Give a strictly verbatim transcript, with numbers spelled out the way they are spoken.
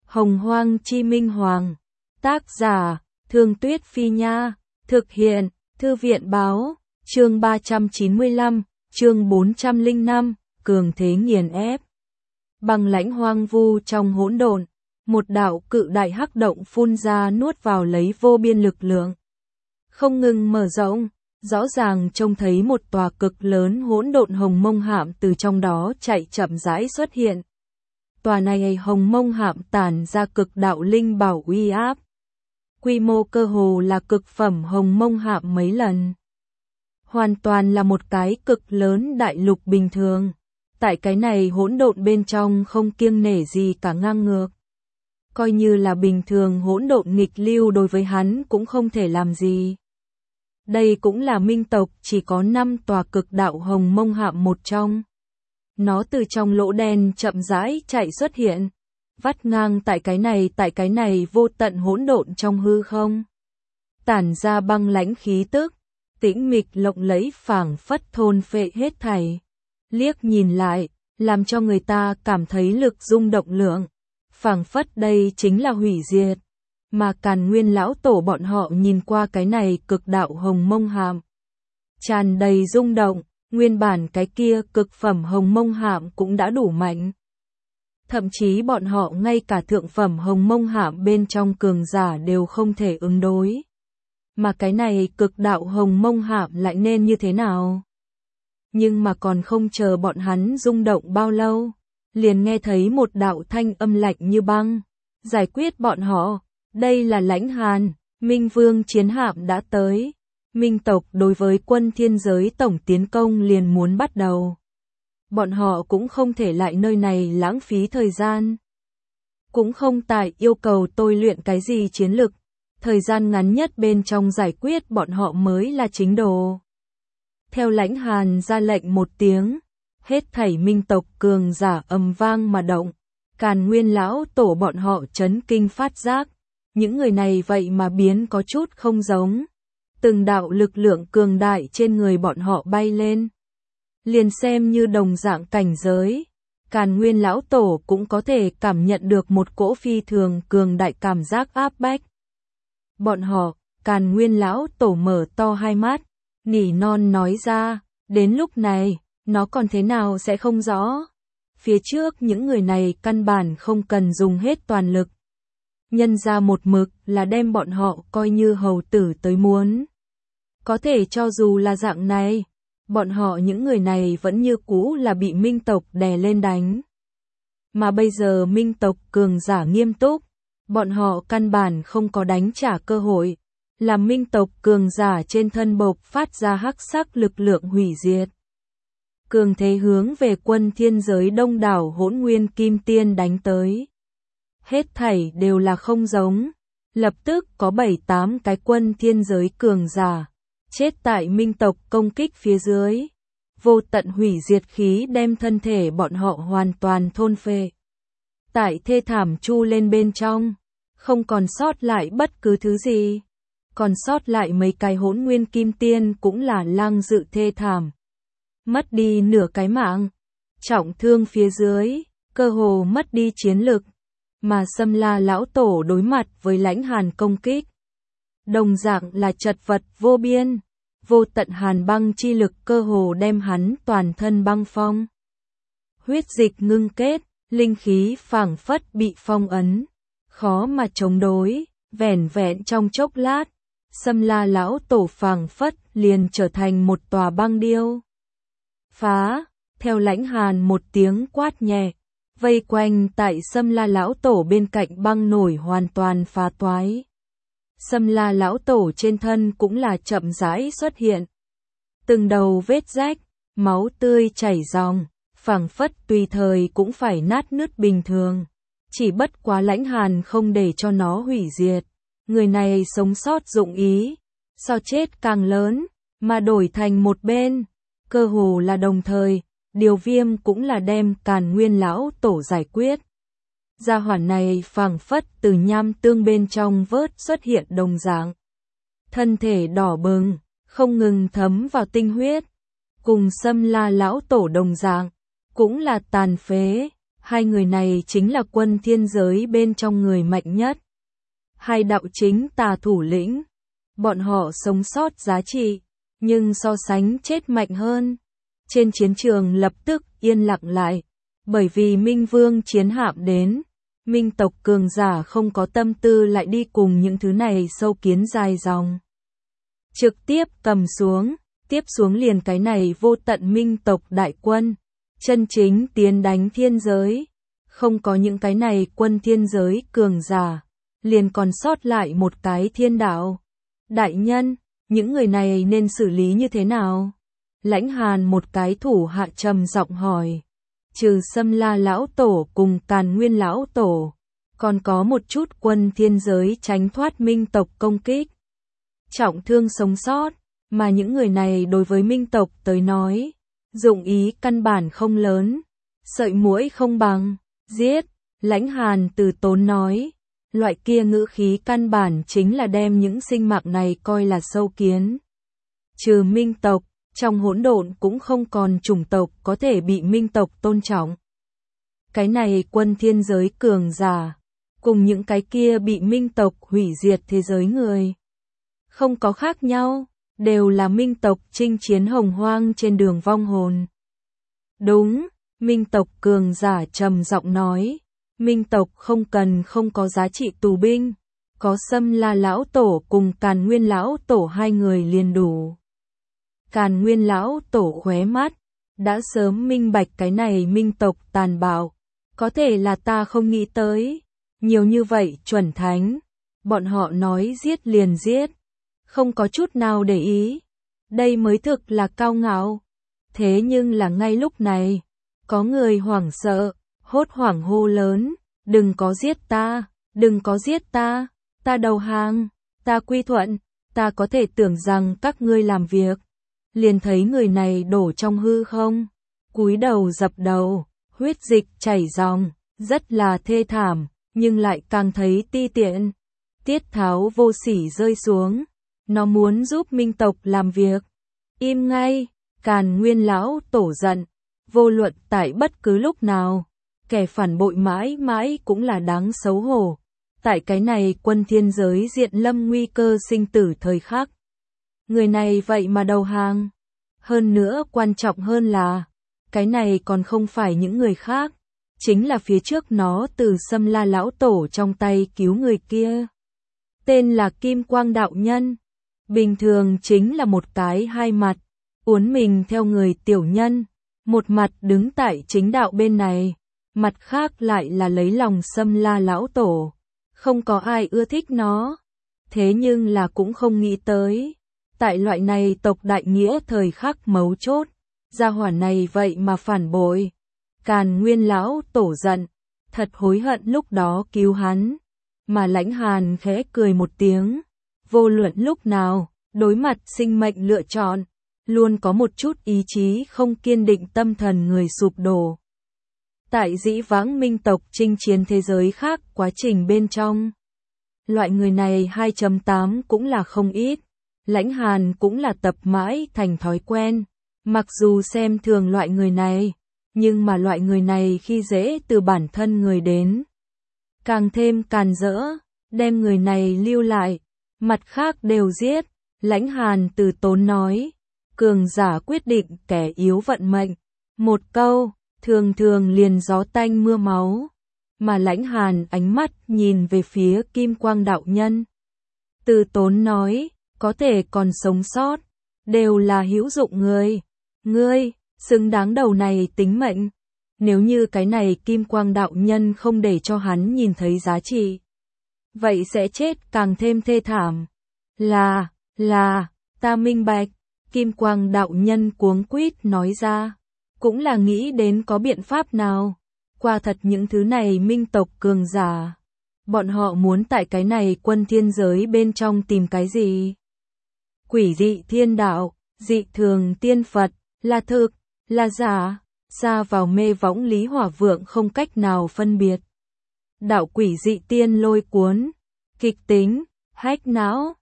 Hồng Hoang Chi Minh Hoàng. Tác giả, Thương Tuyết Phi Nha. Thực hiện, Thư viện Báo. Chương ba trăm chín mươi lăm, chương bốn trăm lẻ năm, cường thế nghiền ép. Băng lãnh hoang vu trong hỗn độn, một đạo cự đại hắc động phun ra nuốt vào lấy vô biên lực lượng. Không ngừng mở rộng, rõ ràng trông thấy một tòa cực lớn hỗn độn hồng mông hạm từ trong đó chạy chậm rãi xuất hiện. Tòa này hồng mông hạm tản ra cực đạo linh bảo uy áp. Quy mô cơ hồ là cực phẩm hồng mông hạm mấy lần. Hoàn toàn là một cái cực lớn đại lục bình thường. Tại cái này hỗn độn bên trong không kiêng nể gì cả ngang ngược. Coi như là bình thường hỗn độn nghịch lưu đối với hắn cũng không thể làm gì. Đây cũng là minh tộc chỉ có năm tòa cực đạo hồng mông hạm một trong. Nó từ trong lỗ đen chậm rãi chạy xuất hiện, vắt ngang tại cái này tại cái này vô tận hỗn độn trong hư không. Tản ra băng lãnh khí tức, tĩnh mịch lộng lẫy phảng phất thôn phệ hết thảy. Liếc nhìn lại, làm cho người ta cảm thấy lực rung động lượng, phảng phất đây chính là hủy diệt. Mà Càn Nguyên lão tổ bọn họ nhìn qua cái này cực đạo hồng mông hạm, tràn đầy rung động. Nguyên bản cái kia cực phẩm hồng mông hạm cũng đã đủ mạnh. Thậm chí bọn họ ngay cả thượng phẩm hồng mông hạm bên trong cường giả đều không thể ứng đối. Mà cái này cực đạo hồng mông hạm lại nên như thế nào? Nhưng mà còn không chờ bọn hắn rung động bao lâu, liền nghe thấy một đạo thanh âm lạnh như băng. Giải quyết bọn họ, đây là Lãnh Hàn, Minh Vương chiến hạm đã tới. Minh tộc đối với quân thiên giới tổng tiến công liền muốn bắt đầu. Bọn họ cũng không thể lại nơi này lãng phí thời gian. Cũng không tại yêu cầu tôi luyện cái gì chiến lực. Thời gian ngắn nhất bên trong giải quyết bọn họ mới là chính đồ. Theo Lãnh Hàn ra lệnh một tiếng, hết thảy minh tộc cường giả ầm vang mà động. Càn Nguyên lão tổ bọn họ chấn kinh phát giác. Những người này vậy mà biến có chút không giống. Từng đạo lực lượng cường đại trên người bọn họ bay lên. Liền xem như đồng dạng cảnh giới, Càn Nguyên lão tổ cũng có thể cảm nhận được một cỗ phi thường cường đại cảm giác áp bách. Bọn họ, Càn Nguyên lão tổ mở to hai mắt, nỉ non nói ra, đến lúc này, nó còn thế nào sẽ không rõ. Phía trước những người này căn bản không cần dùng hết toàn lực. Nhân ra một mực là đem bọn họ coi như hầu tử tới muốn. Có thể cho dù là dạng này, bọn họ những người này vẫn như cũ là bị minh tộc đè lên đánh. Mà bây giờ minh tộc cường giả nghiêm túc, bọn họ căn bản không có đánh trả cơ hội. Làm minh tộc cường giả trên thân bộc phát ra hắc sắc lực lượng hủy diệt. Cường thế hướng về quân thiên giới đông đảo hỗn nguyên kim tiên đánh tới. Hết thảy đều là không giống. Lập tức có bảy tám cái quân thiên giới cường giả chết tại minh tộc công kích phía dưới. Vô tận hủy diệt khí đem thân thể bọn họ hoàn toàn thôn phệ. Tại thê thảm chu lên bên trong, không còn sót lại bất cứ thứ gì. Còn sót lại mấy cái hỗn nguyên kim tiên cũng là lang dự thê thảm. Mất đi nửa cái mạng, trọng thương phía dưới, cơ hồ mất đi chiến lực. Mà Sâm La lão tổ đối mặt với Lãnh Hàn công kích, đồng dạng là chật vật vô biên, vô tận hàn băng chi lực cơ hồ đem hắn toàn thân băng phong. Huyết dịch ngưng kết, linh khí phảng phất bị phong ấn, khó mà chống đối, vẻn vẹn trong chốc lát, Sâm La lão tổ phảng phất liền trở thành một tòa băng điêu. Phá, theo Lãnh Hàn một tiếng quát nhẹ, vây quanh tại Sâm La lão tổ bên cạnh băng nổi hoàn toàn phá toái. Sâm La lão tổ trên thân cũng là chậm rãi xuất hiện. Từng đầu vết rách, máu tươi chảy ròng, phảng phất tùy thời cũng phải nát nứt bình thường. Chỉ bất quá Lãnh Hàn không để cho nó hủy diệt. Người này sống sót dụng ý, so chết càng lớn, mà đổi thành một bên. Cơ hồ là đồng thời, Điều Viêm cũng là đem Càn Nguyên lão tổ giải quyết. Gia hỏa này phảng phất từ nham tương bên trong vớt xuất hiện đồng dạng. Thân thể đỏ bừng, không ngừng thấm vào tinh huyết. Cùng Sâm La lão tổ đồng dạng, cũng là tàn phế, Hai người này chính là quân thiên giới bên trong người mạnh nhất. Hai đạo chính tà thủ lĩnh. Bọn họ sống sót giá trị, nhưng so sánh chết mạnh hơn. Trên chiến trường lập tức yên lặng lại, bởi vì Minh Vương chiến hạm đến. Minh tộc cường giả không có tâm tư lại đi cùng những thứ này sâu kiến dài dòng. Trực tiếp cầm xuống, tiếp xuống liền cái này vô tận minh tộc đại quân. Chân chính tiến đánh thiên giới. Không có những cái này quân thiên giới cường giả, liền còn sót lại một cái thiên đạo. Đại nhân, những người này nên xử lý như thế nào? Lãnh Hàn một cái thủ hạ trầm giọng hỏi. Trừ Sâm La lão tổ cùng Càn Nguyên lão tổ, còn có một chút quân thiên giới tránh thoát minh tộc công kích. Trọng thương sống sót, mà những người này đối với minh tộc tới nói, dụng ý căn bản không lớn, sợi muỗi không bằng, giết. Lãnh Hàn từ tốn nói, loại kia ngữ khí căn bản chính là đem những sinh mạng này coi là sâu kiến. Trừ minh tộc, trong hỗn độn cũng không còn chủng tộc có thể bị minh tộc tôn trọng. Cái này quân thiên giới cường giả, cùng những cái kia bị minh tộc hủy diệt thế giới người. Không có khác nhau, đều là minh tộc chinh chiến hồng hoang trên đường vong hồn. Đúng, minh tộc cường giả trầm giọng nói, minh tộc không cần không có giá trị tù binh, có Sâm La lão tổ cùng Càn Nguyên lão tổ hai người liền đủ. Càn Nguyên lão tổ khóe mắt, đã sớm minh bạch cái này minh tộc tàn bạo, có thể là ta không nghĩ tới, nhiều như vậy chuẩn thánh, bọn họ nói giết liền giết, không có chút nào để ý, đây mới thực là cao ngạo. Thế nhưng là ngay lúc này, có người hoảng sợ, hốt hoảng hô lớn, đừng có giết ta, đừng có giết ta, ta đầu hàng, ta quy thuận, ta có thể tưởng rằng các ngươi làm việc. Liền thấy người này đổ trong hư không, cúi đầu dập đầu, huyết dịch chảy ròng, rất là thê thảm, nhưng lại càng thấy ti tiện. Tiết Tháo vô sỉ rơi xuống, nó muốn giúp minh tộc làm việc. Im ngay, Càn Nguyên lão tổ giận, vô luận tại bất cứ lúc nào, kẻ phản bội mãi mãi cũng là đáng xấu hổ. Tại cái này quân thiên giới diện lâm nguy cơ sinh tử thời khắc. Người này vậy mà đầu hàng. Hơn nữa quan trọng hơn là, cái này còn không phải những người khác, chính là phía trước nó từ Sâm La lão tổ trong tay cứu người kia. Tên là Kim Quang đạo nhân. Bình thường chính là một cái hai mặt, uốn mình theo người tiểu nhân, một mặt đứng tại chính đạo bên này, mặt khác lại là lấy lòng Sâm La lão tổ. Không có ai ưa thích nó, thế nhưng là cũng không nghĩ tới. Tại loại này tộc đại nghĩa thời khắc mấu chốt, gia hỏa này vậy mà phản bội. Càn Nguyên lão tổ giận, thật hối hận lúc đó cứu hắn. Mà Lãnh Hàn khẽ cười một tiếng, vô luận lúc nào, đối mặt sinh mệnh lựa chọn, luôn có một chút ý chí không kiên định tâm thần người sụp đổ. Tại dĩ vãng minh tộc chinh chiến thế giới khác quá trình bên trong, loại người này hai chấm tám cũng là không ít. Lãnh Hàn cũng là tập mãi thành thói quen, mặc dù xem thường loại người này, nhưng mà loại người này khi dễ từ bản thân người đến, càng thêm càn rỡ, đem người này lưu lại, mặt khác đều giết. Lãnh Hàn từ tốn nói, cường giả quyết định kẻ yếu vận mệnh, một câu, thường thường liền gió tanh mưa máu, mà Lãnh Hàn ánh mắt nhìn về phía Kim Quang đạo nhân. Từ tốn nói, có thể còn sống sót, đều là hữu dụng người. Ngươi, xứng đáng đầu này tính mệnh. Nếu như cái này Kim Quang đạo nhân không để cho hắn nhìn thấy giá trị, vậy sẽ chết càng thêm thê thảm. Là, là, ta minh bạch. Kim Quang đạo nhân cuống quýt nói ra, cũng là nghĩ đến có biện pháp nào. Quả thật những thứ này minh tộc cường giả, bọn họ muốn tại cái này quân thiên giới bên trong tìm cái gì? Quỷ dị thiên đạo, dị thường tiên Phật, là thực, là giả, xa vào mê võng Lý Hỏa Vượng không cách nào phân biệt. Đạo quỷ dị tiên lôi cuốn, kịch tính, hách não,